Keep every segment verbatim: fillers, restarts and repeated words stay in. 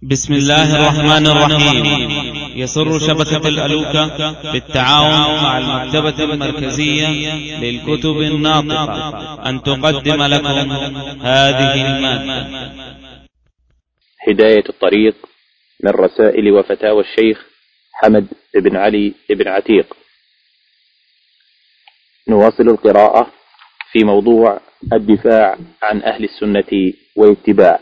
بسم الله الرحمن الرحيم. يسر شبكة الألوكة بالتعاون مع المكتبة المركزية للكتب الناطقة أن تقدم لكم هذه المادة. هداية الطريق من رسائل وفتاوى الشيخ حمد بن علي بن عتيق. نواصل القراءة في موضوع الدفاع عن أهل السنة والاتباع.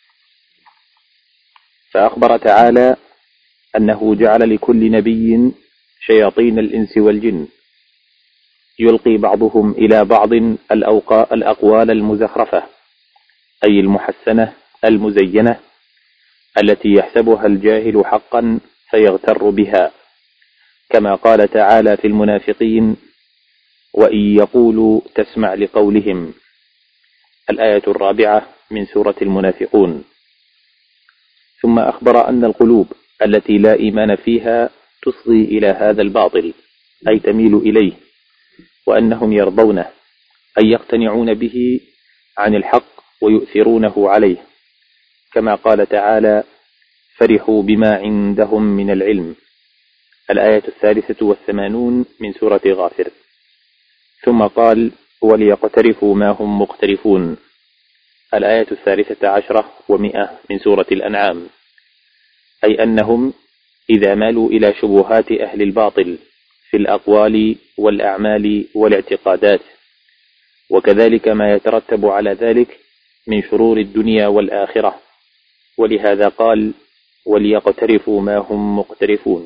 فأخبر تعالى أنه جعل لكل نبي شياطين الإنس والجن يلقي بعضهم إلى بعض الأقوال المزخرفة، أي المحسنة المزينة التي يحسبها الجاهل حقا فيغتر بها، كما قال تعالى في المنافقين: وإن يقولوا تسمع لقولهم. الآية الرابعة من سورة المنافقون. ثم أخبر أن القلوب التي لا إيمان فيها تصغي إلى هذا الباطل، أي تميل إليه، وأنهم يرضونه، أي يقتنعون به عن الحق ويؤثرونه عليه، كما قال تعالى: فرحوا بما عندهم من العلم. الآية الثالثة والثمانون من سورة غافر. ثم قال: وليقترفوا ما هم مقترفون. الآية الثالثة عشرة ومئة من سورة الأنعام، أي أنهم إذا مالوا إلى شبهات أهل الباطل في الأقوال والأعمال والاعتقادات، وكذلك ما يترتب على ذلك من شرور الدنيا والآخرة، ولهذا قال: وليقترفوا ما هم مقترفون.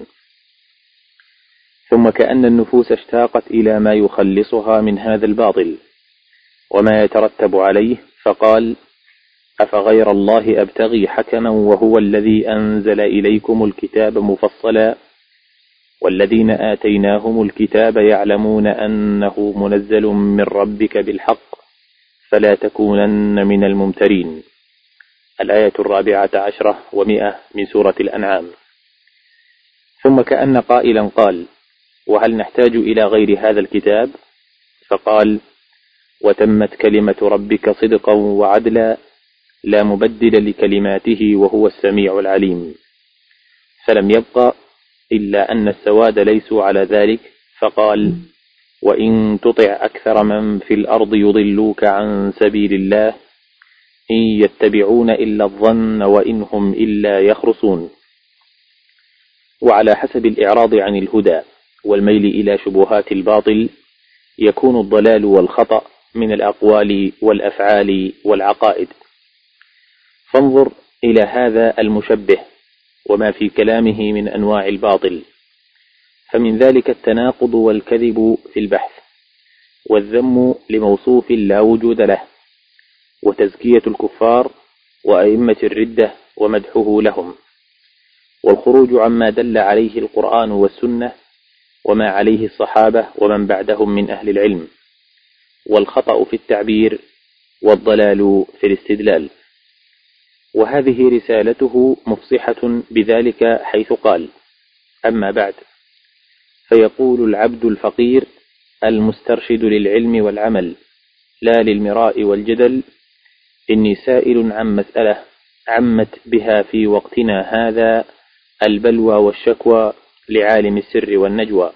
ثم كأن النفوس اشتاقت إلى ما يخلصها من هذا الباطل وما يترتب عليه، فقال: أفغير الله أبتغي حكما وهو الذي أنزل إليكم الكتاب مفصلا والذين آتيناهم الكتاب يعلمون أنه منزل من ربك بالحق فلا تكونن من الممترين. الآية الرابعة عشرة ومئة من سورة الأنعام. ثم كأن قائلا قال: وهل نحتاج إلى غير هذا الكتاب؟ فقال: وتمت كلمة ربك صدقا وعدلا لا مبدل لكلماته وهو السميع العليم. فلم يبق إلا أن السواد ليسوا على ذلك، فقال: وإن تطع أكثر من في الأرض يضلوك عن سبيل الله إن يتبعون إلا الظن وإن هم إلا يخرصون. وعلى حسب الإعراض عن الهدى والميل إلى شبهات الباطل يكون الضلال والخطأ من الأقوال والأفعال والعقائد. فانظر إلى هذا المشبه وما في كلامه من أنواع الباطل، فمن ذلك التناقض والكذب في البحث، والذم لموصوف لا وجود له، وتزكية الكفار وأئمة الردة ومدحه لهم، والخروج عما دل عليه القرآن والسنة وما عليه الصحابة ومن بعدهم من أهل العلم، والخطأ في التعبير والضلال في الاستدلال. وهذه رسالته مفصحة بذلك، حيث قال: أما بعد، فيقول العبد الفقير المسترشد للعلم والعمل لا للمراء والجدل: إني سائل عن مسألة عمت بها في وقتنا هذا البلوى والشكوى لعالم السر والنجوى،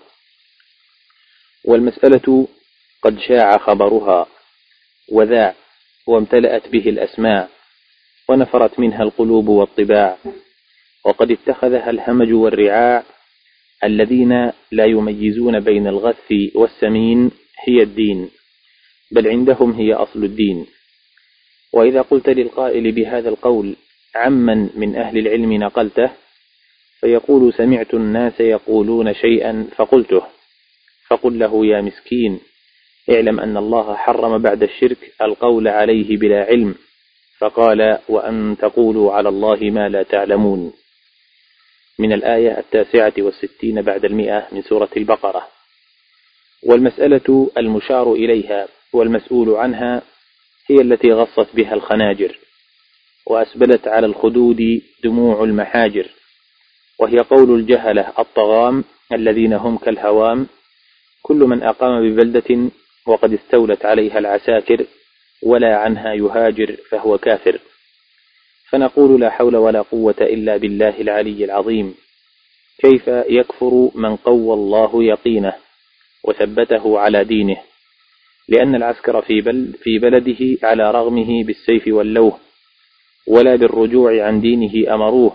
والمسألة قد شاع خبرها وذاع وامتلأت به الأسماع ونفرت منها القلوب والطباع، وقد اتخذها الهمج والرعاع الذين لا يميزون بين الغث والسمين هي الدين، بل عندهم هي أصل الدين. وإذا قلت للقائل بهذا القول عمن من أهل العلم نقلته، فيقول: سمعت الناس يقولون شيئا فقلته، فقل له: يا مسكين، اعلم أن الله حرم بعد الشرك القول عليه بلا علم، فقال: وأن تقولوا على الله ما لا تعلمون. من الآية التاسعة والستين بعد المئة من سورة البقرة. والمسألة المشار إليها والمسؤول عنها هي التي غصت بها الخناجر وأسبلت على الخدود دموع المحاجر، وهي قول الجهلة الطغام الذين هم كالهوام: كل من أقام ببلدة وقد استولت عليها العساكر ولا عنها يهاجر فهو كافر. فنقول لا حول ولا قوة إلا بالله العلي العظيم. كيف يكفر من قوى الله يقينه وثبته على دينه؟ لأن العسكر في, بل في بلده على رغمه بالسيف واللوه، ولا بالرجوع عن دينه أمروه،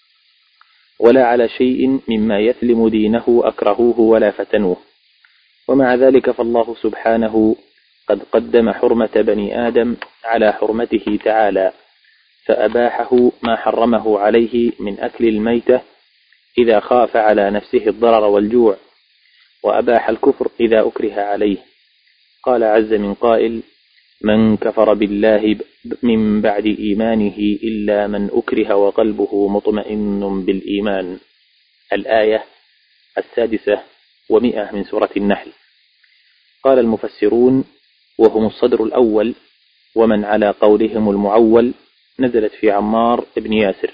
ولا على شيء مما يثلم دينه أكرهوه ولا فتنوه. ومع ذلك فالله سبحانه قد قدم حرمة بني آدم على حرمته تعالى، فأباحه ما حرمه عليه من أكل الميتة إذا خاف على نفسه الضرر والجوع، وأباح الكفر إذا أكره عليه. قال عز من قائل: من كفر بالله من بعد إيمانه إلا من أكره وقلبه مطمئن بالإيمان. الآية السادسة ومئة من سورة النحل. قال المفسرون وهم الصدر الأول ومن على قولهم المعول نزلت في عمار بن ياسر.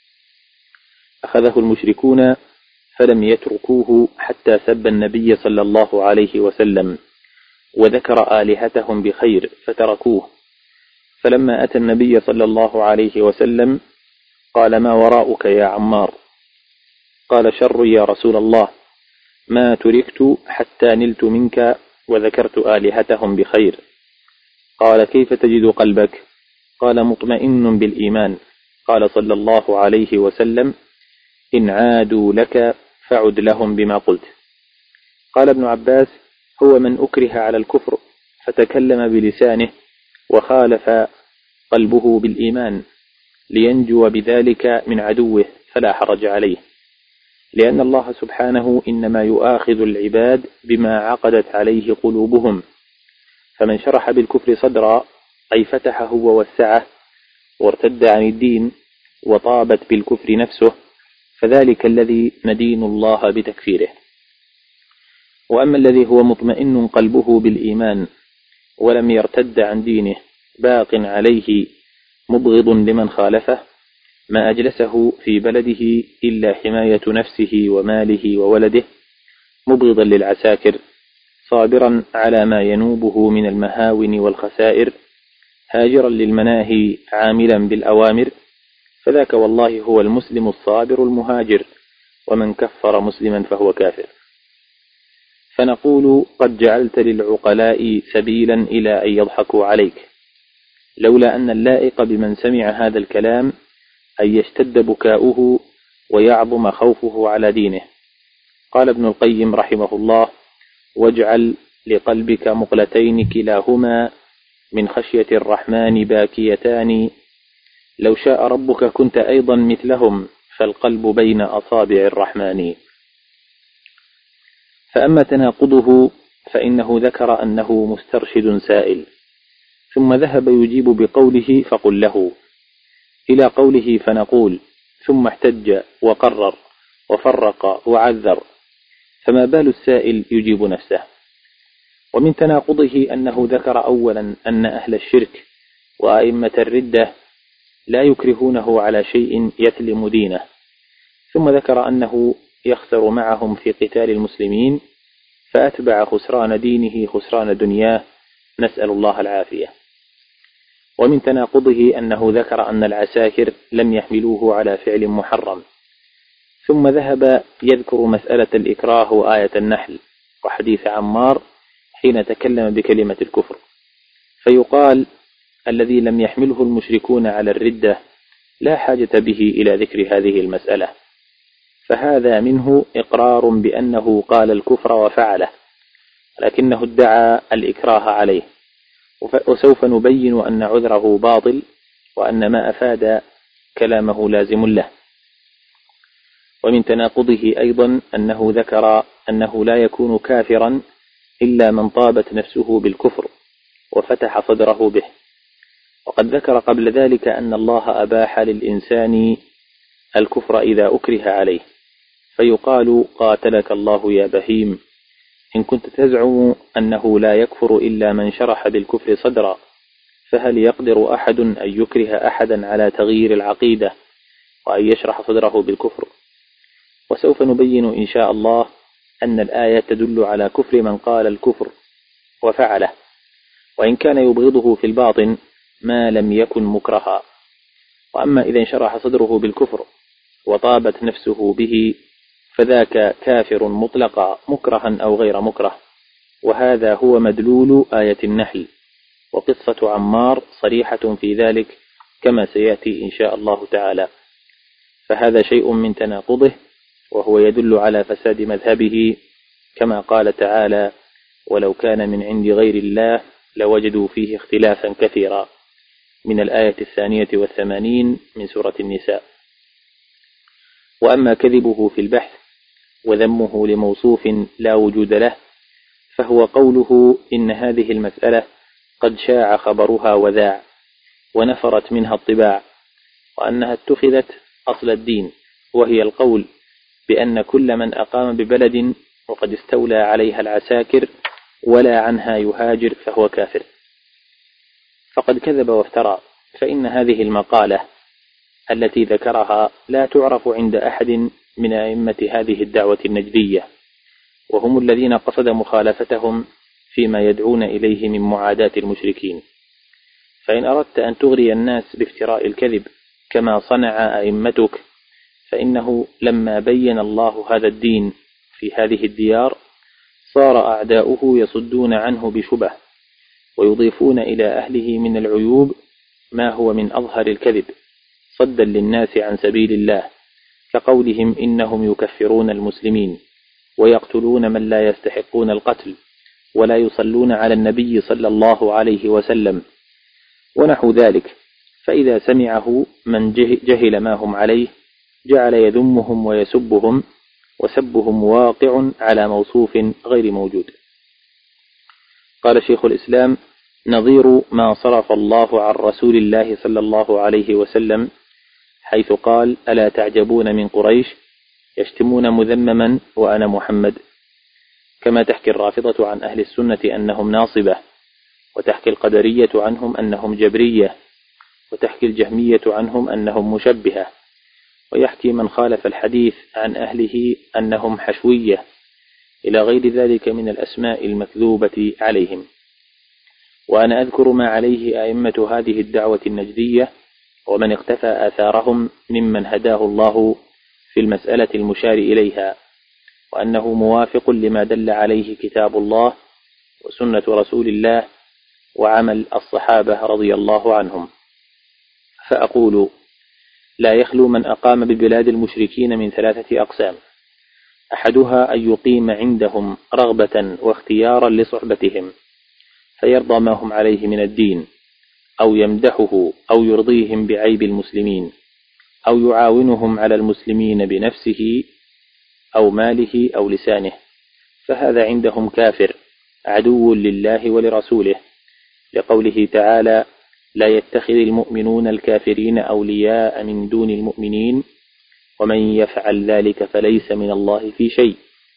أخذه المشركون فلم يتركوه حتى سب النبي صلى الله عليه وسلم وذكر آلهتهم بخير فتركوه. فلما أتى النبي صلى الله عليه وسلم قال: ما وراءك يا عمار؟ قال: شر يا رسول الله، ما تركت حتى نلت منك وذكرت آلهتهم بخير. قال: كيف تجد قلبك؟ قال: مطمئن بالإيمان. قال صلى الله عليه وسلم: إن عادوا لك فعد لهم بما قلت. قال ابن عباس: هو من أكره على الكفر فتكلم بلسانه وخالف قلبه بالإيمان لينجو بذلك من عدوه فلا حرج عليه، لأن الله سبحانه إنما يؤاخذ العباد بما عقدت عليه قلوبهم. فمن شرح بالكفر صدرا أي فتحه ووسعه وارتد عن الدين وطابت بالكفر نفسه، فذلك الذي ندين الله بتكفيره. وأما الذي هو مطمئن قلبه بالإيمان ولم يرتد عن دينه باق عليه مبغض لمن خالفه، ما أجلسه في بلده إلا حماية نفسه وماله وولده، مبغضا للعساكر صابرا على ما ينوبه من المهاون والخسائر، هاجرا للمناهي عاملا بالأوامر، فذاك والله هو المسلم الصابر المهاجر، ومن كفر مسلما فهو كافر. فنقول: قد جعلت للعقلاء سبيلا إلى أن يضحكوا عليك، لولا أن اللائق بمن سمع هذا الكلام أن يشتد بكاؤه ويعظم خوفه على دينه. قال ابن القيم رحمه الله: واجعل لقلبك مقلتين كلاهما من خشية الرحمن باكيتان، لو شاء ربك كنت أيضا مثلهم، فالقلب بين أصابع الرحمن. فأما تناقضه فإنه ذكر أنه مسترشد سائل، ثم ذهب يجيب بقوله فقل له، إلى قوله فنقول، ثم احتج وقرر وفرق وعذر، فما بال السائل يجيب نفسه. ومن تناقضه أنه ذكر أولا أن أهل الشرك وأئمة الردة لا يكرهونه على شيء يثلم دينه، ثم ذكر أنه يخسر معهم في قتال المسلمين، فأتبع خسران دينه خسران دنياه، نسأل الله العافية. ومن تناقضه أنه ذكر أن العساكر لم يحملوه على فعل محرم، ثم ذهب يذكر مسألة الإكراه وآية النحل وحديث عمار حين تكلم بكلمة الكفر، فيقال: الذي لم يحمله المشركون على الردة لا حاجة به إلى ذكر هذه المسألة، فهذا منه إقرار بأنه قال الكفر وفعله، لكنه ادعى الإكراه عليه، وسوف نبين أن عذره باطل وأن ما أفاد كلامه لازم له. ومن تناقضه أيضا أنه ذكر أنه لا يكون كافرا إلا من طابت نفسه بالكفر وفتح صدره به، وقد ذكر قبل ذلك أن الله أباح للإنسان الكفر إذا أكره عليه، فيقال: قاتلك الله يا بهيم، إن كنت تزعم أنه لا يكفر إلا من شرح بالكفر صدرا، فهل يقدر أحد أن يكره أحدا على تغيير العقيدة وأن يشرح صدره بالكفر؟ وسوف نبين إن شاء الله أن الآية تدل على كفر من قال الكفر وفعله، وإن كان يبغضه في الباطن ما لم يكن مكرها. وأما إذا انشرح صدره بالكفر وطابت نفسه به فذاك كافر مطلقا مكرها أو غير مكره، وهذا هو مدلول آية النحل، وقصة عمار صريحة في ذلك كما سيأتي إن شاء الله تعالى. فهذا شيء من تناقضه، وهو يدل على فساد مذهبه، كما قال تعالى: ولو كان من عند غير الله لوجدوا فيه اختلافا كثيرا، من الآية الثانية والثمانين من سورة النساء. وأما كذبه في البحث وذمه لموصوف لا وجود له، فهو قوله إن هذه المسألة قد شاع خبرها وذاع ونفرت منها الطباع، وأنها اتخذت أصل الدين، وهي القول بأن كل من أقام ببلد وقد استولى عليها العساكر ولا عنها يهاجر فهو كافر. فقد كذب وافترى، فإن هذه المقالة التي ذكرها لا تعرف عند أحد من أئمة هذه الدعوة النجدية، وهم الذين قصد مخالفتهم فيما يدعون إليه من معاداة المشركين. فإن أردت أن تغري الناس بافتراء الكذب كما صنع أئمتك، فإنه لما بين الله هذا الدين في هذه الديار صار أعداؤه يصدون عنه بشبه، ويضيفون إلى أهله من العيوب ما هو من أظهر الكذب صدا للناس عن سبيل الله، كقولهم إنهم يكفرون المسلمين ويقتلون من لا يستحقون القتل ولا يصلون على النبي صلى الله عليه وسلم ونحو ذلك. فإذا سمعه من جهل ما هم عليه جعل يذمهم ويسبهم، وسبهم واقع على موصوف غير موجود. قال شيخ الإسلام: نظير ما صرف الله عن رسول الله صلى الله عليه وسلم حيث قال: ألا تعجبون من قريش يشتمون مذمما وأنا محمد. كما تحكي الرافضة عن أهل السنة أنهم ناصبة، وتحكي القدرية عنهم أنهم جبرية، وتحكي الجهمية عنهم أنهم مشبهة، ويحكي من خالف الحديث عن أهله أنهم حشوية، إلى غير ذلك من الأسماء المكذوبة عليهم. وأنا أذكر ما عليه أئمة هذه الدعوة النجدية ومن اقتفى آثارهم ممن هداه الله في المسألة المشار إليها، وأنه موافق لما دل عليه كتاب الله وسنة رسول الله وعمل الصحابة رضي الله عنهم. فأقول: لا يخلو من أقام ببلاد المشركين من ثلاثة أقسام: أحدها أن يقيم عندهم رغبة واختيارا لصحبتهم فيرضى ما هم عليه من الدين، أو يمدحه أو يرضيهم بعيب المسلمين، أو يعاونهم على المسلمين بنفسه أو ماله أو لسانه، فهذا عندهم كافر عدو لله ولرسوله، لقوله تعالى: لا يتخذ المؤمنون الكافرين أولياء من دون المؤمنين ومن يفعل ذلك فليس من الله في شيء.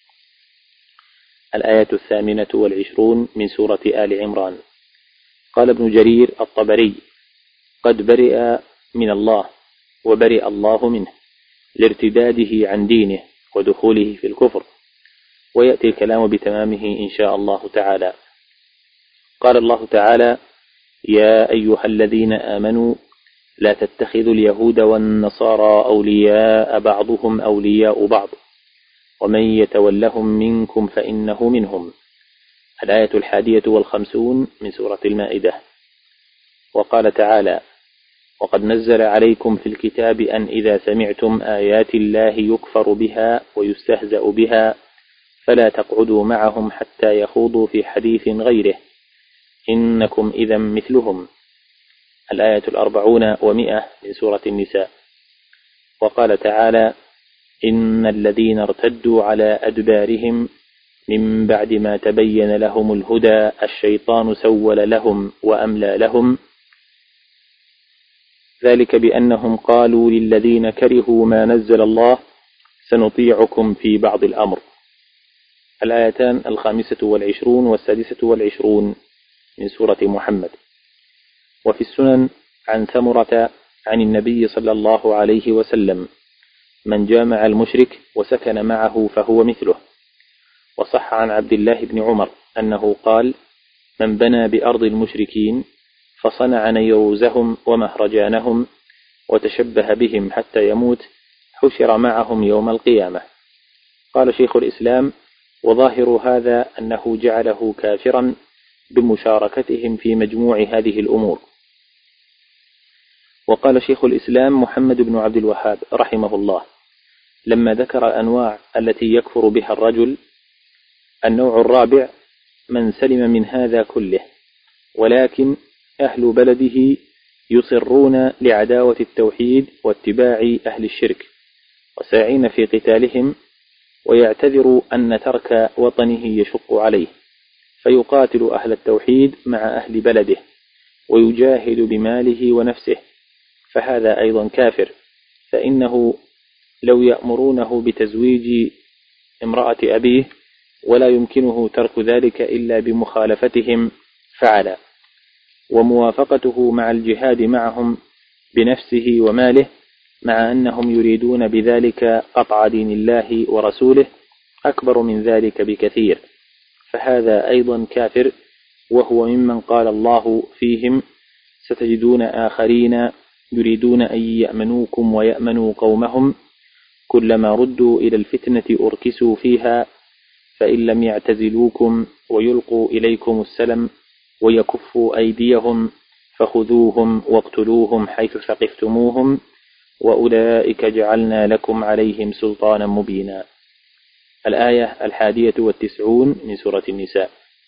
الآية الثامنة والعشرون من سورة آل عمران. قال ابن جرير الطبري: قد برئ من الله وبرئ الله منه لارتداده عن دينه ودخوله في الكفر، ويأتي الكلام بتمامه إن شاء الله تعالى. قال الله تعالى: يا أيها الذين آمنوا لا تتخذوا اليهود والنصارى أولياء بعضهم أولياء بعض ومن يتولهم منكم فإنه منهم. الآية الحادية والخمسون من سورة المائدة. وقال تعالى: وقد نزل عليكم في الكتاب أن إذا سمعتم آيات الله يكفر بها ويستهزأ بها فلا تقعدوا معهم حتى يخوضوا في حديث غيره إنكم إذا مثلهم. الآية الأربعون ومئة من سورة النساء. وقال تعالى: إن الذين ارتدوا على أدبارهم من بعد ما تبين لهم الهدى الشيطان سول لهم وأملى لهم، ذلك بأنهم قالوا للذين كرهوا ما نزل الله سنطيعكم في بعض الأمر. الآيتان الخامسة والعشرون والسادسة والعشرون من سورة محمد. وفي السنن عن ثمرة عن النبي صلى الله عليه وسلم: من جامع المشرك وسكن معه فهو مثله. وصح عن عبد الله بن عمر أنه قال: من بنى بأرض المشركين فصنع نيروزهم ومهرجانهم وتشبه بهم حتى يموت حشر معهم يوم القيامة. قال شيخ الإسلام: وظاهر هذا أنه جعله كافرا بمشاركتهم في مجموع هذه الأمور. وقال شيخ الإسلام محمد بن عبد الوهاب رحمه الله لما ذكر الأنواع التي يكفر بها الرجل: النوع الرابع من سلم من هذا كله، ولكن أهل بلده يصرون لعداوة التوحيد واتباع أهل الشرك وساعين في قتالهم، ويعتذر أن ترك وطنه يشق عليه، فيقاتل أهل التوحيد مع أهل بلده ويجاهد بماله ونفسه، فهذا أيضا كافر، فإنه لو يأمرونه بتزويج امرأة أبيه ولا يمكنه ترك ذلك إلا بمخالفتهم فعل، وموافقته مع الجهاد معهم بنفسه وماله، مع أنهم يريدون بذلك قطع دين الله ورسوله، أكبر من ذلك بكثير، فهذا أيضا كافر، وهو ممن قال الله فيهم: ستجدون آخرين يريدون أن يأمنوكم ويأمنوا قومهم كلما ردوا إلى الفتنة أركسوا فيها فإن لم يعتزلوكم ويلقوا إليكم السلم ويكفوا أيديهم فخذوهم واقتلوهم حيث ثقفتموهم وأولئك جعلنا لكم عليهم سلطانا مبينا. الآية الحادية والتسعون من سورة النساء.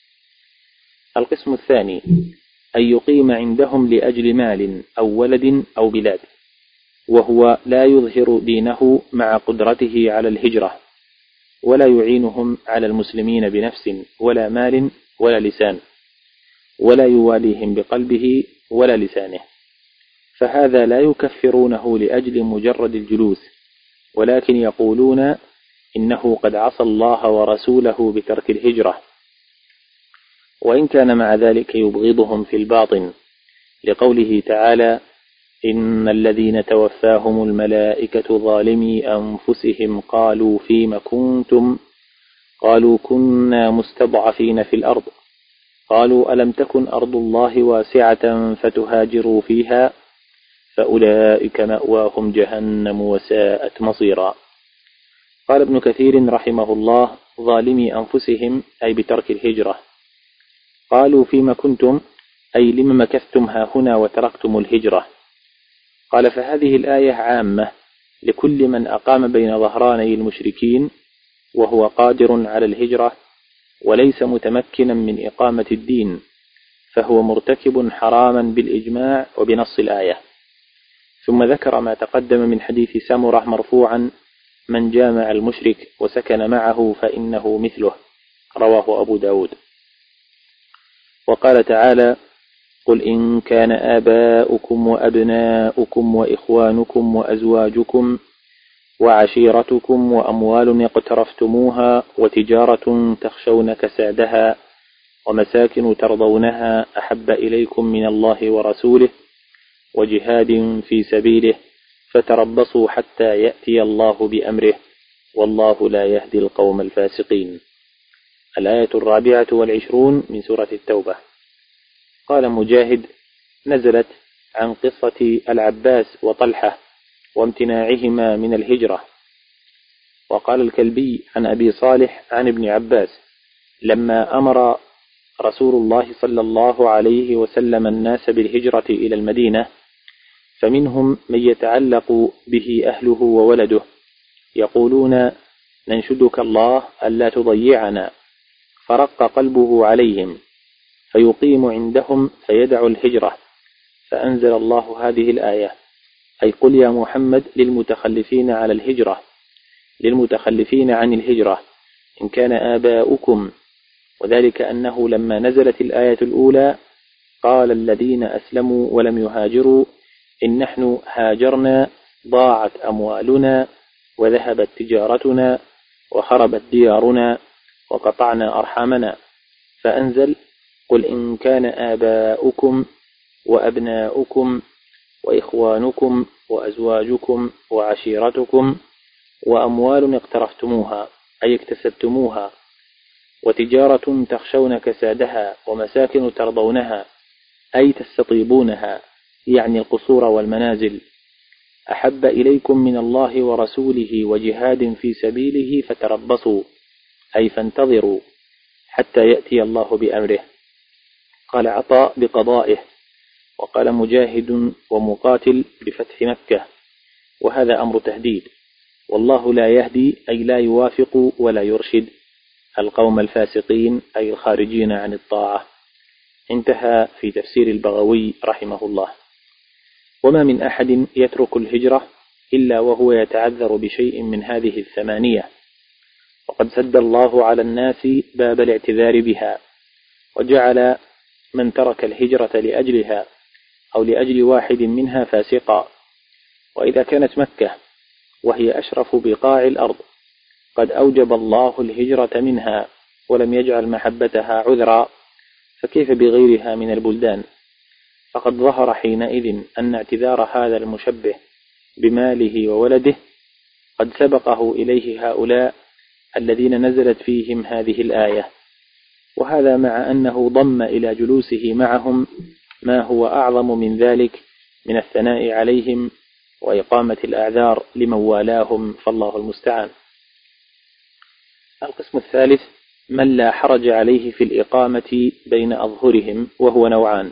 القسم الثاني: أن يقيم عندهم لأجل مال أو ولد أو بلاد، وهو لا يظهر دينه مع قدرته على الهجرة، ولا يعينهم على المسلمين بنفس ولا مال ولا لسان، ولا يواليهم بقلبه ولا لسانه، فهذا لا يكفرونه لأجل مجرد الجلوس، ولكن يقولون إنه قد عصى الله ورسوله بترك الهجرة، وإن كان مع ذلك يبغضهم في الباطن، لقوله تعالى: إن الذين توفاهم الملائكة ظالمي أنفسهم قالوا فيم كنتم قالوا كنا مستضعفين في الأرض قالوا ألم تكن أرض الله واسعة فتهاجروا فيها فأولئك مأواهم جهنم وساءت مصيرا. قال ابن كثير رحمه الله: ظالمي أنفسهم أي بترك الهجرة. قالوا فيما كنتم أي لما مكثتم هاهنا وتركتم الهجرة. قال: فهذه الآية عامة لكل من أقام بين ظهراني المشركين وهو قادر على الهجرة وليس متمكنا من إقامة الدين، فهو مرتكب حراما بالإجماع وبنص الآية. ثم ذكر ما تقدم من حديث سمرة مرفوعا: من جامع المشرك وسكن معه فإنه مثله، رواه أبو داود. وقال تعالى: قل إن كان آباؤكم وأبناؤكم وإخوانكم وأزواجكم وعشيرتكم وأموال اقترفتموها وتجارة تخشون كسادها ومساكن ترضونها أحب إليكم من الله ورسوله وجهاد في سبيله فتربصوا حتى يأتي الله بأمره والله لا يهدي القوم الفاسقين. الآية الرابعة والعشرون من سورة التوبة. قال مجاهد: نزلت عن قصة العباس وطلحة وامتناعهما من الهجرة. وقال الكلبي عن أبي صالح عن ابن عباس: لما أمر رسول الله صلى الله عليه وسلم الناس بالهجرة إلى المدينة فمنهم من يتعلق به أهله وولده يقولون: ننشدك الله ألا تضيعنا، فرق قلبه عليهم فيقيم عندهم فيدع الهجرة، فأنزل الله هذه الآية: أي قل يا محمد للمتخلفين على الهجرة للمتخلفين عن الهجرة إن كان آباؤكم، وذلك أنه لما نزلت الآية الأولى قال الذين أسلموا ولم يهاجروا إن نحن هاجرنا ضاعت أموالنا وذهبت تجارتنا وخربت ديارنا وقطعنا أرحامنا، فأنزل: قل إن كان آباؤكم وأبناؤكم وإخوانكم وأزواجكم وعشيرتكم وأموال اقترفتموها أي اكتسبتموها وتجارة تخشون كسادها ومساكن ترضونها أي تستطيبونها، يعني القصور والمنازل، أحب إليكم من الله ورسوله وجهاد في سبيله فتربصوا، أي فانتظروا حتى يأتي الله بأمره. قال عطاء بقضائه، وقال مجاهد ومقاتل بفتح مكة، وهذا أمر تهديد، والله لا يهدي أي لا يوافق ولا يرشد القوم الفاسقين أي الخارجين عن الطاعة. انتهى في تفسير البغوي رحمه الله. وما من أحد يترك الهجرة إلا وهو يتعذر بشيء من هذه الثمانية، وقد سد الله على الناس باب الاعتذار بها، وجعل من ترك الهجرة لأجلها أو لأجل واحد منها فاسقا. وإذا كانت مكة وهي أشرف بقاع الأرض قد أوجب الله الهجرة منها ولم يجعل محبتها عذرا، فكيف بغيرها من البلدان؟ فقد ظهر حينئذ أن اعتذار هذا المشبه بماله وولده قد سبقه إليه هؤلاء الذين نزلت فيهم هذه الآية، وهذا مع أنه ضم إلى جلوسه معهم ما هو أعظم من ذلك من الثناء عليهم وإقامة الأعذار لمن والاهم، فالله المستعان. القسم الثالث من لا حرج عليه في الإقامة بين أظهرهم، وهو نوعان: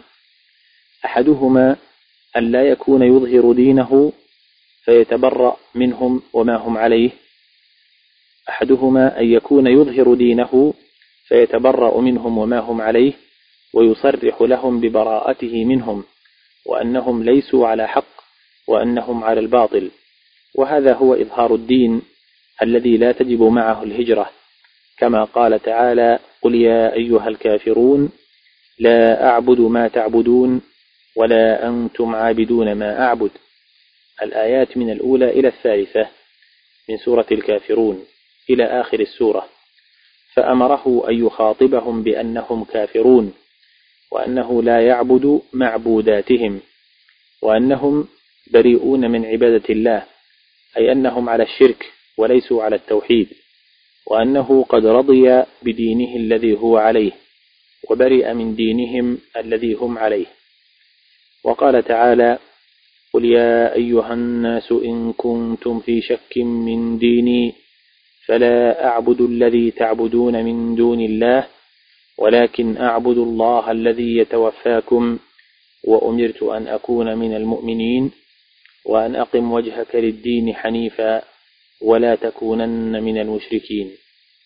أحدهما أن لا يكون يظهر دينه فيتبرأ منهم وما هم عليه أحدهما أن يكون يظهر دينه فيتبرأ منهم وما هم عليه، ويصرح لهم ببراءته منهم وأنهم ليسوا على حق وأنهم على الباطل، وهذا هو إظهار الدين الذي لا تجب معه الهجرة، كما قال تعالى: قل يا أيها الكافرون لا أعبد ما تعبدون ولا أنتم عابدون ما أعبد. الآيات من الأولى إلى الثالثة من سورة الكافرون إلى آخر السورة، فأمره أن يخاطبهم بأنهم كافرون، وأنه لا يعبد معبوداتهم، وأنهم بريئون من عبادة الله، أي أنهم على الشرك وليسوا على التوحيد، وأنه قد رضي بدينه الذي هو عليه وبرئ من دينهم الذي هم عليه. وقال تعالى: قل يا أيها الناس إن كنتم في شك من ديني فلا أعبد الذي تعبدون من دون الله ولكن أعبد الله الذي يتوفاكم وأمرت أن أكون من المؤمنين وأن أقم وجهك للدين حنيفا ولا تكونن من المشركين.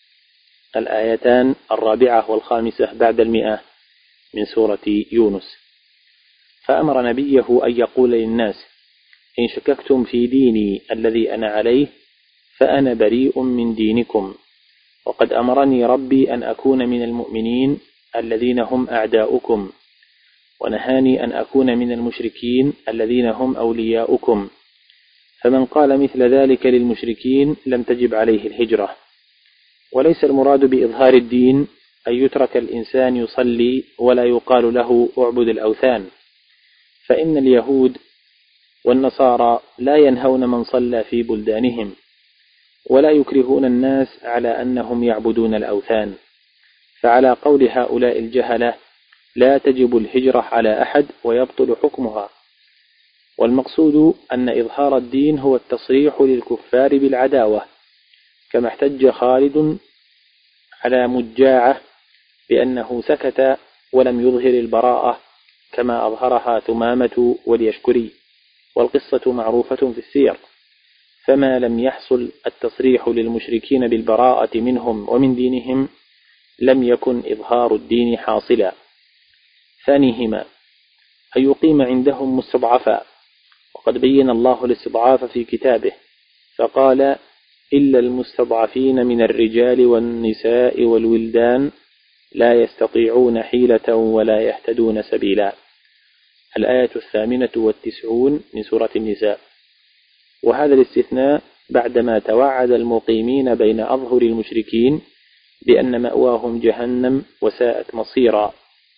الآيتان الرابعة والخامسة بعد المئة من سورة يونس. فأمر نبيه أن يقول للناس: إن شككتم في ديني الذي أنا عليه فأنا بريء من دينكم، وقد أمرني ربي أن أكون من المؤمنين الذين هم أعداؤكم، ونهاني أن أكون من المشركين الذين هم أولياؤكم، فمن قال مثل ذلك للمشركين لم تجب عليه الهجرة. وليس المراد بإظهار الدين أن يترك الإنسان يصلي ولا يقال له اعبد الأوثان، فإن اليهود والنصارى لا ينهون من صلى في بلدانهم ولا يكرهون الناس على أنهم يعبدون الأوثان، فعلى قول هؤلاء الجهلة لا تجب الهجرة على أحد ويبطل حكمها. والمقصود أن إظهار الدين هو التصريح للكفار بالعداوة، كما احتج خالد على مجاعة بأنه سكت ولم يظهر البراءة كما أظهرها ثمامة واليشكري، والقصة معروفة في السير، فما لم يحصل التصريح للمشركين بالبراءة منهم ومن دينهم لم يكن إظهار الدين حاصلا. ثانيهما أن يقيم عندهم مستضعفا، وقد بين الله الاستضعاف في كتابه فقال: إلا المستضعفين من الرجال والنساء والولدان لا يستطيعون حيلة ولا يهتدون سبيلا. الآية الثامنة والتسعون من سورة النساء. وهذا الاستثناء بعدما توعد المقيمين بين أظهر المشركين بأن مأواهم جهنم وساءت مصيرا،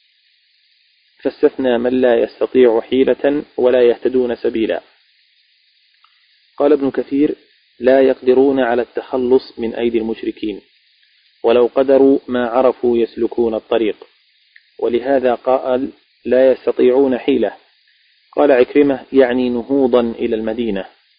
فاستثنى من لا يستطيع حيلة ولا يهتدون سبيلا. قال ابن كثير: لا يقدرون على التخلص من أيدي المشركين، ولو قدروا ما عرفوا يسلكون الطريق، ولهذا قال لا يستطيعون حيلة. قال عكرمة: يعني نهوضا إلى المدينة،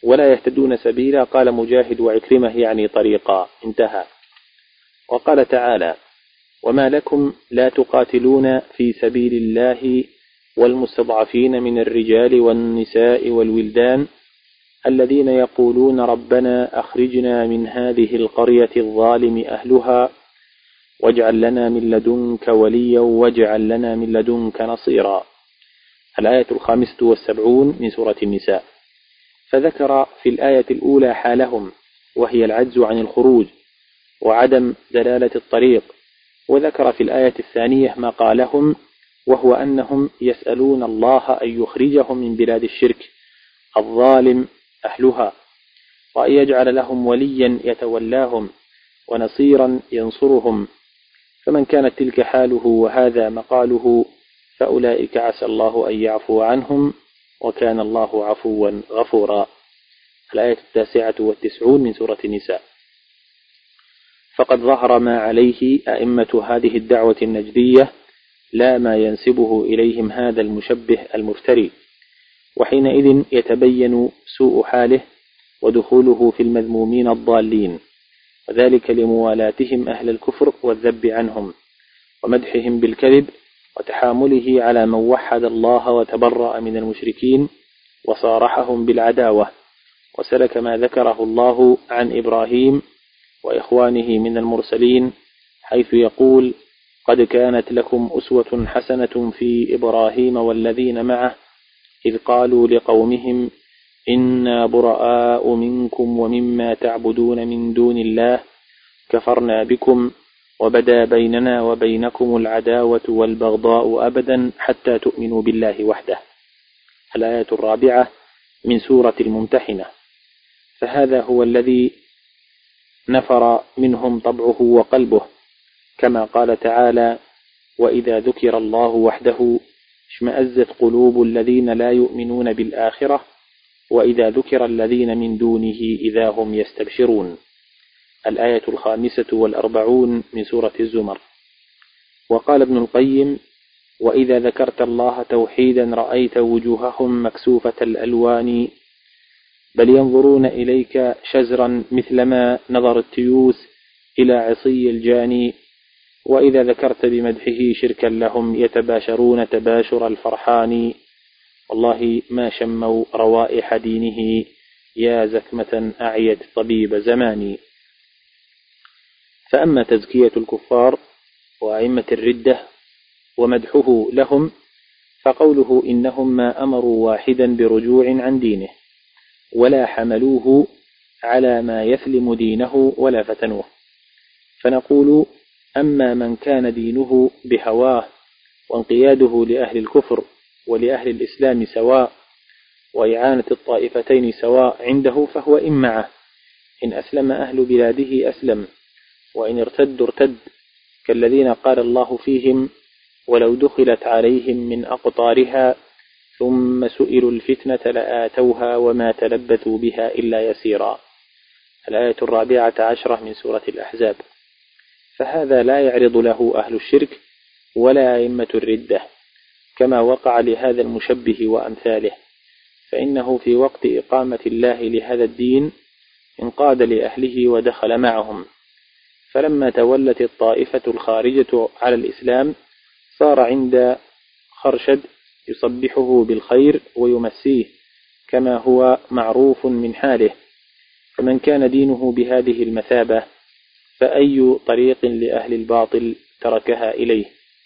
ولا يهتدون سبيلا. قال مجاهد وعكرمة يعني طريقا. انتهى. وقال تعالى: وما لكم لا تقاتلون في سبيل الله والمستضعفين من الرجال والنساء والولدان الذين يقولون ربنا أخرجنا من هذه القرية الظالم أهلها واجعل لنا من لدنك وليا واجعل لنا من لدنك نصيرا. الآية الخامسة والسبعون من سورة النساء. فذكر في الآية الأولى حالهم وهي العجز عن الخروج وعدم دلالة الطريق، وذكر في الآية الثانية ما قالهم وهو أنهم يسألون الله أن يخرجهم من بلاد الشرك الظالم أهلها وأن يجعل لهم وليا يتولاهم ونصيرا ينصرهم. فمن كانت تلك حاله وهذا مقاله فأولئك عسى الله أن يعفو عنهم وكان الله عفوا غفورا. الآية التاسعة والتسعون من سورة النساء. فقد ظهر ما عليه أئمة هذه الدعوة النجدية لا ما ينسبه إليهم هذا المشبه المفتري، وحينئذ يتبين سوء حاله ودخوله في المذمومين الضالين، وذلك لموالاتهم أهل الكفر والذب عنهم ومدحهم بالكذب وتحامله على من وحد الله وتبرأ من المشركين وصارحهم بالعداوة، وسلك ما ذكره الله عن إبراهيم وإخوانه من المرسلين حيث يقول: قد كانت لكم أسوة حسنة في إبراهيم والذين معه إذ قالوا لقومهم إنا براء منكم ومما تعبدون من دون الله كفرنا بكم وبدا بيننا وبينكم العداوة والبغضاء أبدا حتى تؤمنوا بالله وحده. الآية الرابعة من سورة الممتحنة. فهذا هو الذي نفر منهم طبعه وقلبه، كما قال تعالى: وإذا ذكر الله وحده اشمأزت قلوب الذين لا يؤمنون بالآخرة وإذا ذكر الذين من دونه إذا هم يستبشرون. الآية الخامسة والأربعون من سورة الزمر. وقال ابن القيم: وإذا ذكرت الله توحيدا رأيت وجوههم مكسوفة الألوان بل ينظرون إليك شزرا مثلما نظر التيوس إلى عصي الجاني. وإذا ذكرت بمدحه شركا لهم يتباشرون تباشر الفرحان والله ما شموا روائح دينه يا زكمة أعيت طبيب زماني. فأما تزكية الكفار وأئمة الردة ومدحه لهم فقوله إنهم ما أمروا واحدا برجوع عن دينه ولا حملوه على ما يثلم دينه ولا فتنوه. فنقول: أما من كان دينه بهواه وانقياده لأهل الكفر ولأهل الإسلام سواء وإعانة الطائفتين سواء عنده فهو إن معه، إن أسلم أهل بلاده أسلم وإن ارتد ارتد، كالذين قال الله فيهم: ولو دخلت عليهم من أقطارها ثم سئلوا الفتنة لآتوها وما تلبثوا بها إلا يسيرا. الآية الرابعة عشرة من سورة الأحزاب. فهذا لا يعرض له أهل الشرك ولا أئمة الردة كما وقع لهذا المشبه وأمثاله، فإنه في وقت إقامة الله لهذا الدين انقاد لأهله ودخل معهم، فلما تولت الطائفة الخارجة على الإسلام صار عند خرشد يصبحه بالخير ويمسيه كما هو معروف من حاله. فمن كان دينه بهذه المثابة فأي طريق لأهل الباطل تركها إليه.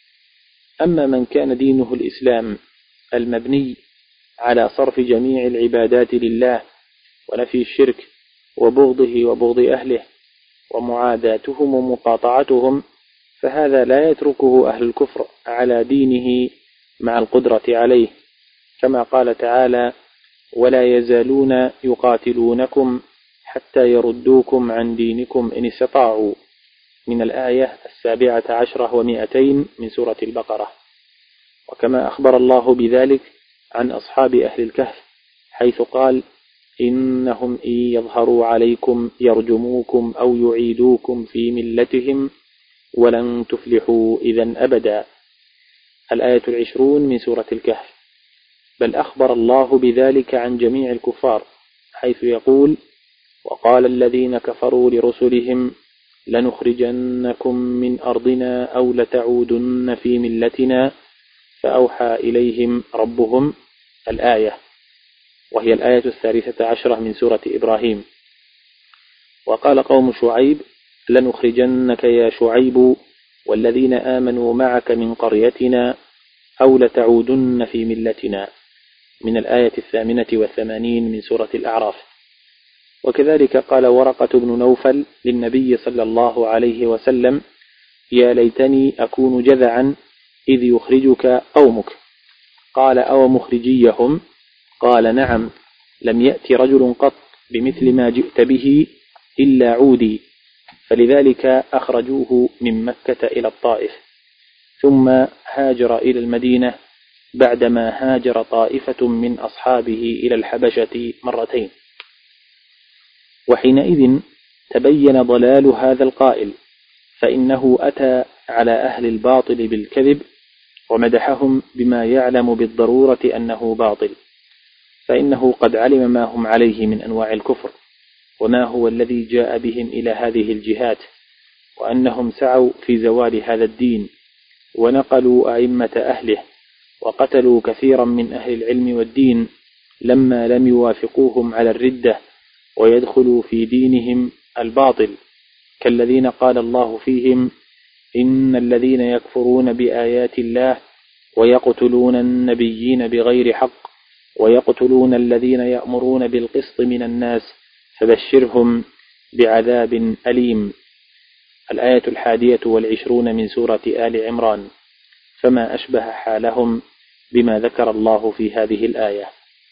أما من كان دينه الإسلام المبني على صرف جميع العبادات لله ونفي الشرك وبغضه وبغض أهله ومعاداتهم ومقاطعتهم، فهذا لا يتركه أهل الكفر على دينه مع القدرة عليه، كما قال تعالى: ولا يزالون يقاتلونكم حتى يردوكم عن دينكم إن استطاعوا، من الآية السابعة عشرة ومئتين من سورة البقرة. وكما أخبر الله بذلك عن أصحاب أهل الكهف حيث قال: إنهم إن يظهروا عليكم يرجموكم أو يعيدوكم في ملتهم ولن تفلحوا إذن أبدا. الآية العشرون من سورة الكهف. بل أخبر الله بذلك عن جميع الكفار حيث يقول: وقال الذين كفروا لرسلهم لنخرجنكم من أرضنا أو لتعودن في ملتنا فأوحى إليهم ربهم، الآية، وهي الآية الثالثة عشرة من سورة إبراهيم. وقال قوم شعيب: لنخرجنك يا شعيب والذين آمنوا معك من قريتنا أو لتعودن في ملتنا، من الآية الثامنة والثمانين من سورة الأعراف. وكذلك قال ورقة بن نوفل للنبي صلى الله عليه وسلم: يا ليتني أكون جذعا إذ يخرجك قومك. قال: أو مخرجيهم؟ قال: نعم، لم يأت رجل قط بمثل ما جئت به إلا عودي، فلذلك أخرجوه من مكة إلى الطائف، ثم هاجر إلى المدينة بعدما هاجر طائفة من أصحابه إلى الحبشة مرتين. وحينئذ تبين ضلال هذا القائل، فإنه أتى على أهل الباطل بالكذب ومدحهم بما يعلم بالضرورة أنه باطل، فإنه قد علم ما هم عليه من أنواع الكفر، وما هو الذي جاء بهم إلى هذه الجهات، وأنهم سعوا في زوال هذا الدين، ونقلوا أئمة أهله، وقتلوا كثيرا من أهل العلم والدين لما لم يوافقوهم على الردة ويدخلوا في دينهم الباطل، كالذين قال الله فيهم: إن الذين يكفرون بآيات الله ويقتلون النبيين بغير حق ويقتلون الذين يأمرون بالقسط من الناس فبشرهم بعذاب أليم. الآية الحادية والعشرون من سورة آل عمران. فما أشبه حالهم بما ذكر الله في هذه الآية.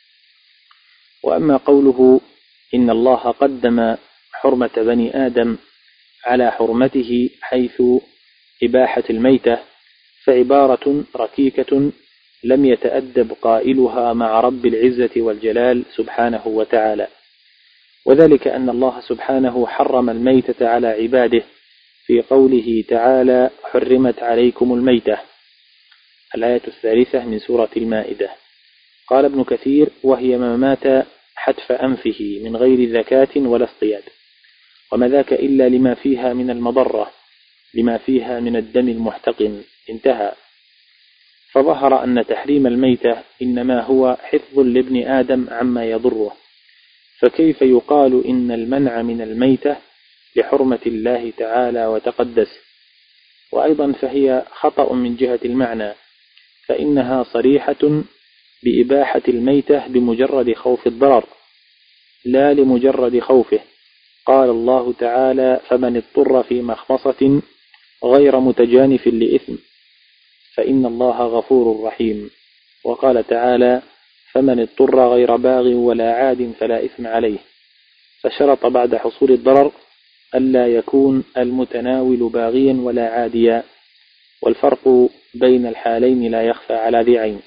وأما قوله إن الله قدم حرمة بني آدم على حرمته حيث إباحة الميتة، فعبارة ركيكة لم يتأدب قائلها مع رب العزة والجلال سبحانه وتعالى، وذلك أن الله سبحانه حرم الميتة على عباده في قوله تعالى: حرمت عليكم الميتة، الآية الثالثة من سورة المائدة. قال ابن كثير: وهي ما مات حتف أنفه من غير ذكاة ولا اصطياد، وما ذاك إلا لما فيها من المضرة، لما فيها من الدم المحتقن، انتهى. فظهر أن تحريم الميتة إنما هو حفظ لابن آدم عما يضره، فكيف يقال إن المنع من الميتة لحرمة الله تعالى وتقدس؟ وأيضا فهي خطأ من جهة المعنى، فإنها صريحة بإباحة الميتة بمجرد خوف الضرر لا لمجرد خوفه. قال الله تعالى: فمن اضطر في مخمصة غير متجانف لإثم فإن الله غفور رحيم. وقال تعالى: فمن اضطر غير باغ ولا عاد فلا إثم عليه، فشرط بعد حصول الضرر ألا يكون المتناول باغيا ولا عاديا، والفرق بين الحالين لا يخفى على ذي عين.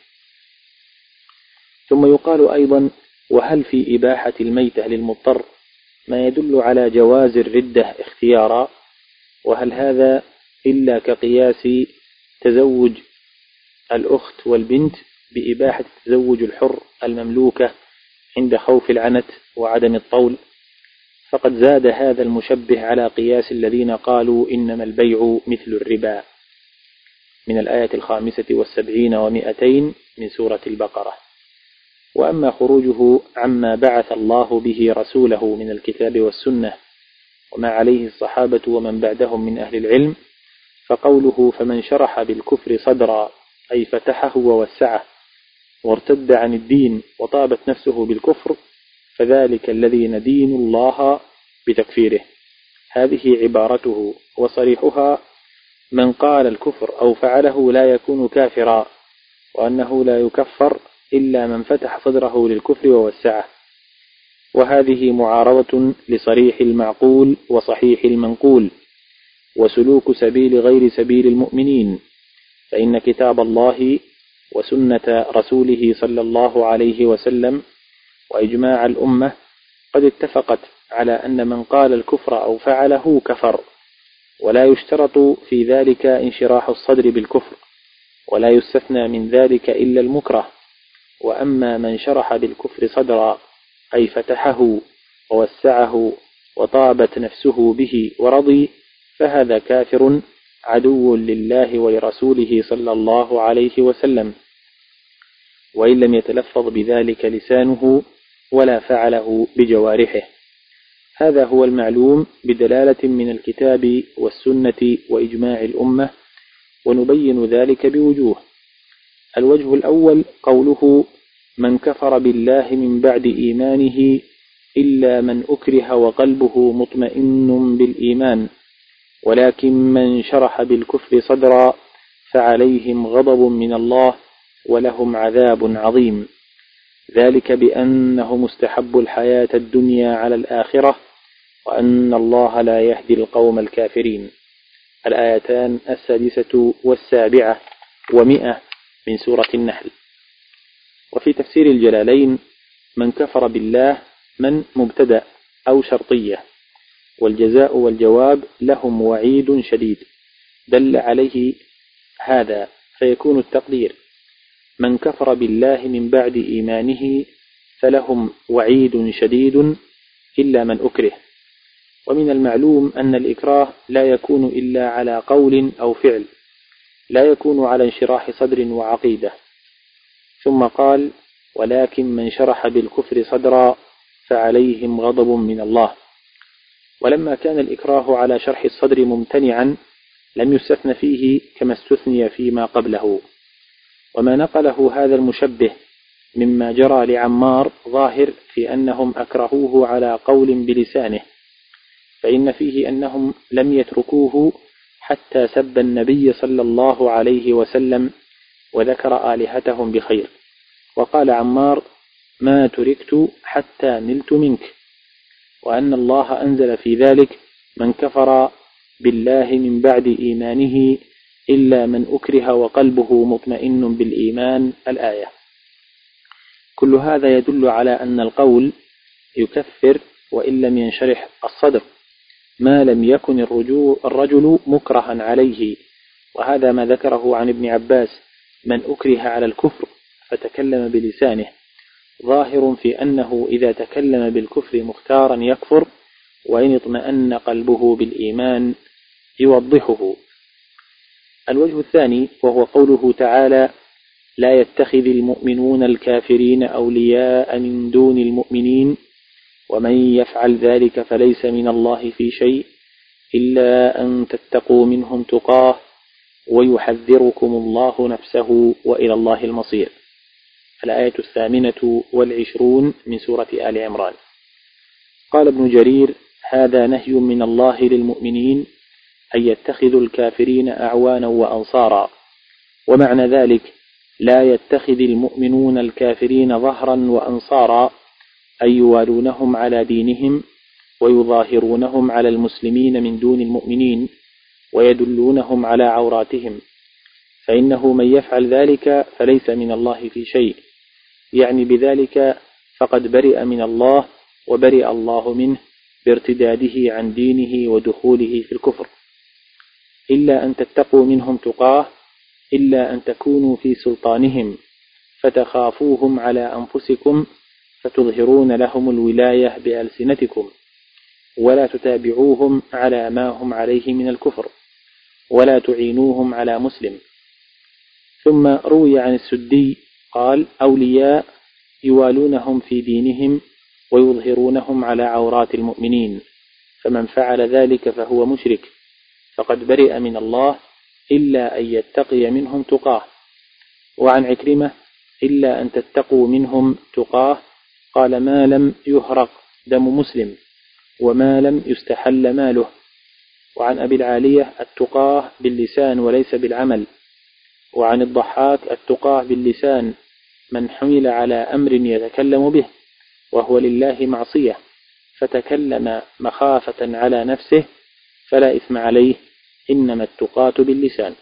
ثم يقال أيضا: وهل في إباحة الميتة للمضطر ما يدل على جواز الردة اختيارا؟ وهل هذا إلا كقياس تزوج الأخت والبنت بإباحة تزوج الحر المملوكة عند خوف العنت وعدم الطول؟ فقد زاد هذا المشبه على قياس الذين قالوا إنما البيع مثل الربا، من الآية الخامسة والسبعين ومئتين من سورة البقرة. وأما خروجه عما بعث الله به رسوله من الكتاب والسنة وما عليه الصحابة ومن بعدهم من أهل العلم، فقوله: فمن شرح بالكفر صدرا، أي فتحه ووسعه وارتد عن الدين وطابت نفسه بالكفر، فذلك الذي ندين الله بتكفيره. هذه عبارته، وصريحها: من قال الكفر أو فعله لا يكون كافرا، وأنه لا يكفر إلا من فتح صدره للكفر ووسعه. وهذه معارضة لصريح المعقول وصحيح المنقول، وسلوك سبيل غير سبيل المؤمنين، فإن كتاب الله وسنة رسوله صلى الله عليه وسلم وإجماع الأمة قد اتفقت على أن من قال الكفر أو فعله كفر، ولا يشترط في ذلك انشراح الصدر بالكفر، ولا يستثنى من ذلك إلا المكره. وأما من شرح بالكفر صدرا أي فتحه ووسعه وطابت نفسه به ورضي، فهذا كافر عدو لله ولرسوله صلى الله عليه وسلم، وإن لم يتلفظ بذلك لسانه ولا فعله بجوارحه. هذا هو المعلوم بدلالة من الكتاب والسنة وإجماع الأمة، ونبين ذلك بوجوه. الوجه الأول قوله: من كفر بالله من بعد إيمانه إلا من أكره وقلبه مطمئن بالإيمان، ولكن من شرح بالكفر صدرا فعليهم غضب من الله ولهم عذاب عظيم، ذلك بأنهم استحبوا الحياة الدنيا على الآخرة وأن الله لا يهدي القوم الكافرين. الآيتان السادسة والسابعة ومئة من سورة النحل. وفي تفسير الجلالين: من كفر بالله من مبتدأ أو شرطية، والجزاء والجواب لهم وعيد شديد دل عليه هذا، فيكون التقدير: من كفر بالله من بعد إيمانه فلهم وعيد شديد إلا من أكره. ومن المعلوم أن الإكراه لا يكون إلا على قول أو فعل، لا يكون على انشراح صدر وعقيدة. ثم قال: ولكن من شرح بالكفر صدرا فعليهم غضب من الله. ولما كان الإكراه على شرح الصدر ممتنعا لم يستثن فيه كما استثني فيما قبله. وما نقله هذا المشبه مما جرى لعمار ظاهر في أنهم أكرهوه على قول بلسانه، فإن فيه أنهم لم يتركوه حتى سب النبي صلى الله عليه وسلم وذكر آلهتهم بخير. وقال عمار: ما تركت حتى نلت منك. وأن الله أنزل في ذلك: من كفر بالله من بعد إيمانه إلا من أكره وقلبه مطمئن بالإيمان، الآية. كل هذا يدل على أن القول يكفر وإن لم ينشرح الصدر، ما لم يكن الرجل مكرها عليه. وهذا ما ذكره عن ابن عباس: من أكره على الكفر فتكلم بلسانه، ظاهر في أنه إذا تكلم بالكفر مختارا يكفر، وإن اطمأن قلبه بالإيمان يوضحه. الوجه الثاني وهو قوله تعالى: لا يتخذ المؤمنون الكافرين أولياء من دون المؤمنين ومن يفعل ذلك فليس من الله في شيء إلا أن تتقوا منهم تقاه ويحذركم الله نفسه وإلى الله المصير. الآية الثامنة والعشرون من سورة آل عمران. قال ابن جرير: هذا نهي من الله للمؤمنين أن يتخذوا الكافرين أعوانا وأنصارا، ومعنى ذلك: لا يتخذ المؤمنون الكافرين ظهرا وأنصارا، أي يوالونهم على دينهم ويظاهرونهم على المسلمين من دون المؤمنين ويدلونهم على عوراتهم، فإنه من يفعل ذلك فليس من الله في شيء، يعني بذلك فقد برئ من الله وبرئ الله منه بارتداده عن دينه ودخوله في الكفر. إلا أن تتقوا منهم تقاه، إلا أن تكونوا في سلطانهم فتخافوهم على أنفسكم فتظهرون لهم الولاية بألسنتكم، ولا تتابعوهم على ما هم عليه من الكفر، ولا تعينوهم على مسلم. ثم روي عن السدي قال: أولياء يوالونهم في دينهم ويظهرونهم على عورات المؤمنين، فمن فعل ذلك فهو مشرك، فقد برئ من الله إلا أن يتقي منهم تقاه. وعن عكرمة: إلا أن تتقوا منهم تقاه، قال: ما لم يهرق دم مسلم وما لم يستحل ماله. وعن أبي العالية: التقاه باللسان وليس بالعمل. وعن الضحاك: التقاه باللسان من حمل على أمر يتكلم به وهو لله معصية فتكلم مخافة على نفسه فلا إثم عليه، إنما التقاة باللسان.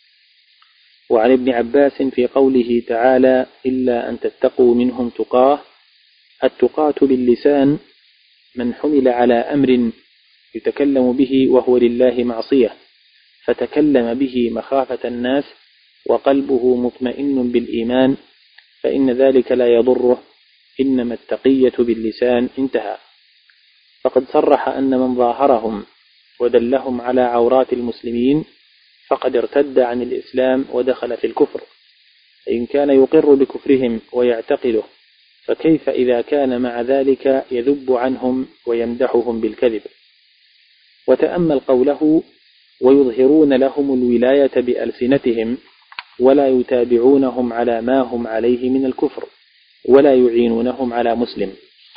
وعن ابن عباس في قوله تعالى: إلا أن تتقوا منهم تقاه: التقاة باللسان من حمل على أمر يتكلم به وهو لله معصية فتكلم به مخافة الناس وقلبه مطمئن بالإيمان، فإن ذلك لا يضره إنما التقية باللسان، انتهى. فقد صرح أن من ظاهرهم ودلهم على عورات المسلمين فقد ارتد عن الإسلام ودخل في الكفر، إن كان يقر بكفرهم ويعتقده، فكيف إذا كان مع ذلك يذب عنهم ويمدحهم بالكذب؟ وتأمل قوله: ويظهرون لهم الولاية بألسنتهم ولا يتابعونهم على ما هم عليه من الكفر ولا يعينونهم على مسلم.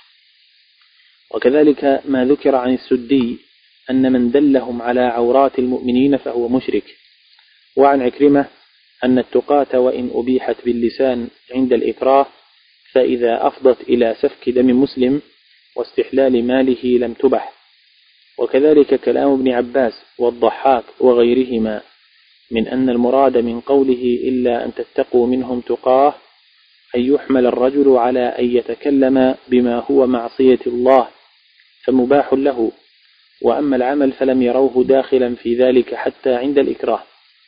وكذلك ما ذكر عن السدي أن من دلهم على عورات المؤمنين فهو مشرك. وعن عكرمة أن التقاة وإن أبيحت باللسان عند الإكراه فإذا أفضت إلى سفك دم مسلم واستحلال ماله لم تبح. وكذلك كلام ابن عباس والضحاك وغيرهما من أن المراد من قوله إلا أن تتقوا منهم تقاه أن يحمل الرجل على أن يتكلم بما هو معصية الله فمباح له، وأما العمل فلم يروه داخلا في ذلك حتى عند الإكراه.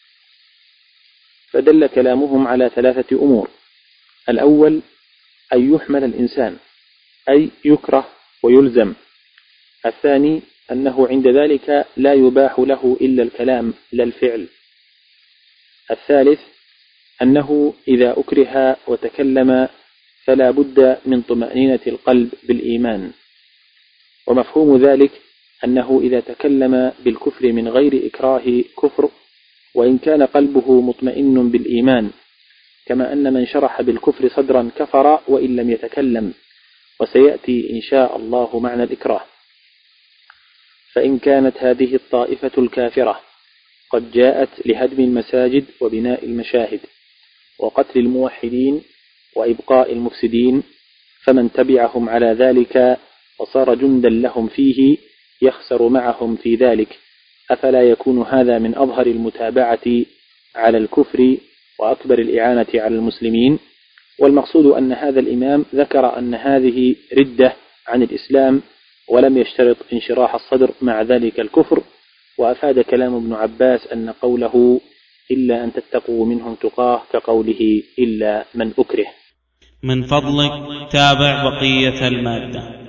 فدل كلامهم على ثلاثة أمور: الأول أن يحمل الإنسان أي يكره ويلزم. الثاني أنه عند ذلك لا يباح له إلا الكلام لا الفعل. الثالث أنه إذا أكره وتكلم فلا بد من طمأنينة القلب بالإيمان. ومفهوم ذلك أنه إذا تكلم بالكفر من غير إكراه كفر وإن كان قلبه مطمئن بالإيمان، كما أن من شرح بالكفر صدرا كفر وإن لم يتكلم، وسيأتي إن شاء الله معنى الإكراه. فإن كانت هذه الطائفة الكافرة قد جاءت لهدم المساجد وبناء المشاهد وقتل الموحدين وإبقاء المفسدين، فمن تبعهم على ذلك وصار جندا لهم فيه يخسر معهم في ذلك، أفلا يكون هذا من أظهر المتابعة على الكفر وأكبر الإعانة على المسلمين؟ والمقصود أن هذا الإمام ذكر أن هذه ردة عن الإسلام ولم يشترط انشراح الصدر مع ذلك الكفر. وأفاد كلام ابن عباس أن قوله إلا أن تتقوا منهم تقاه كقوله إلا من أكره. من فضلك تابع بقية المادة.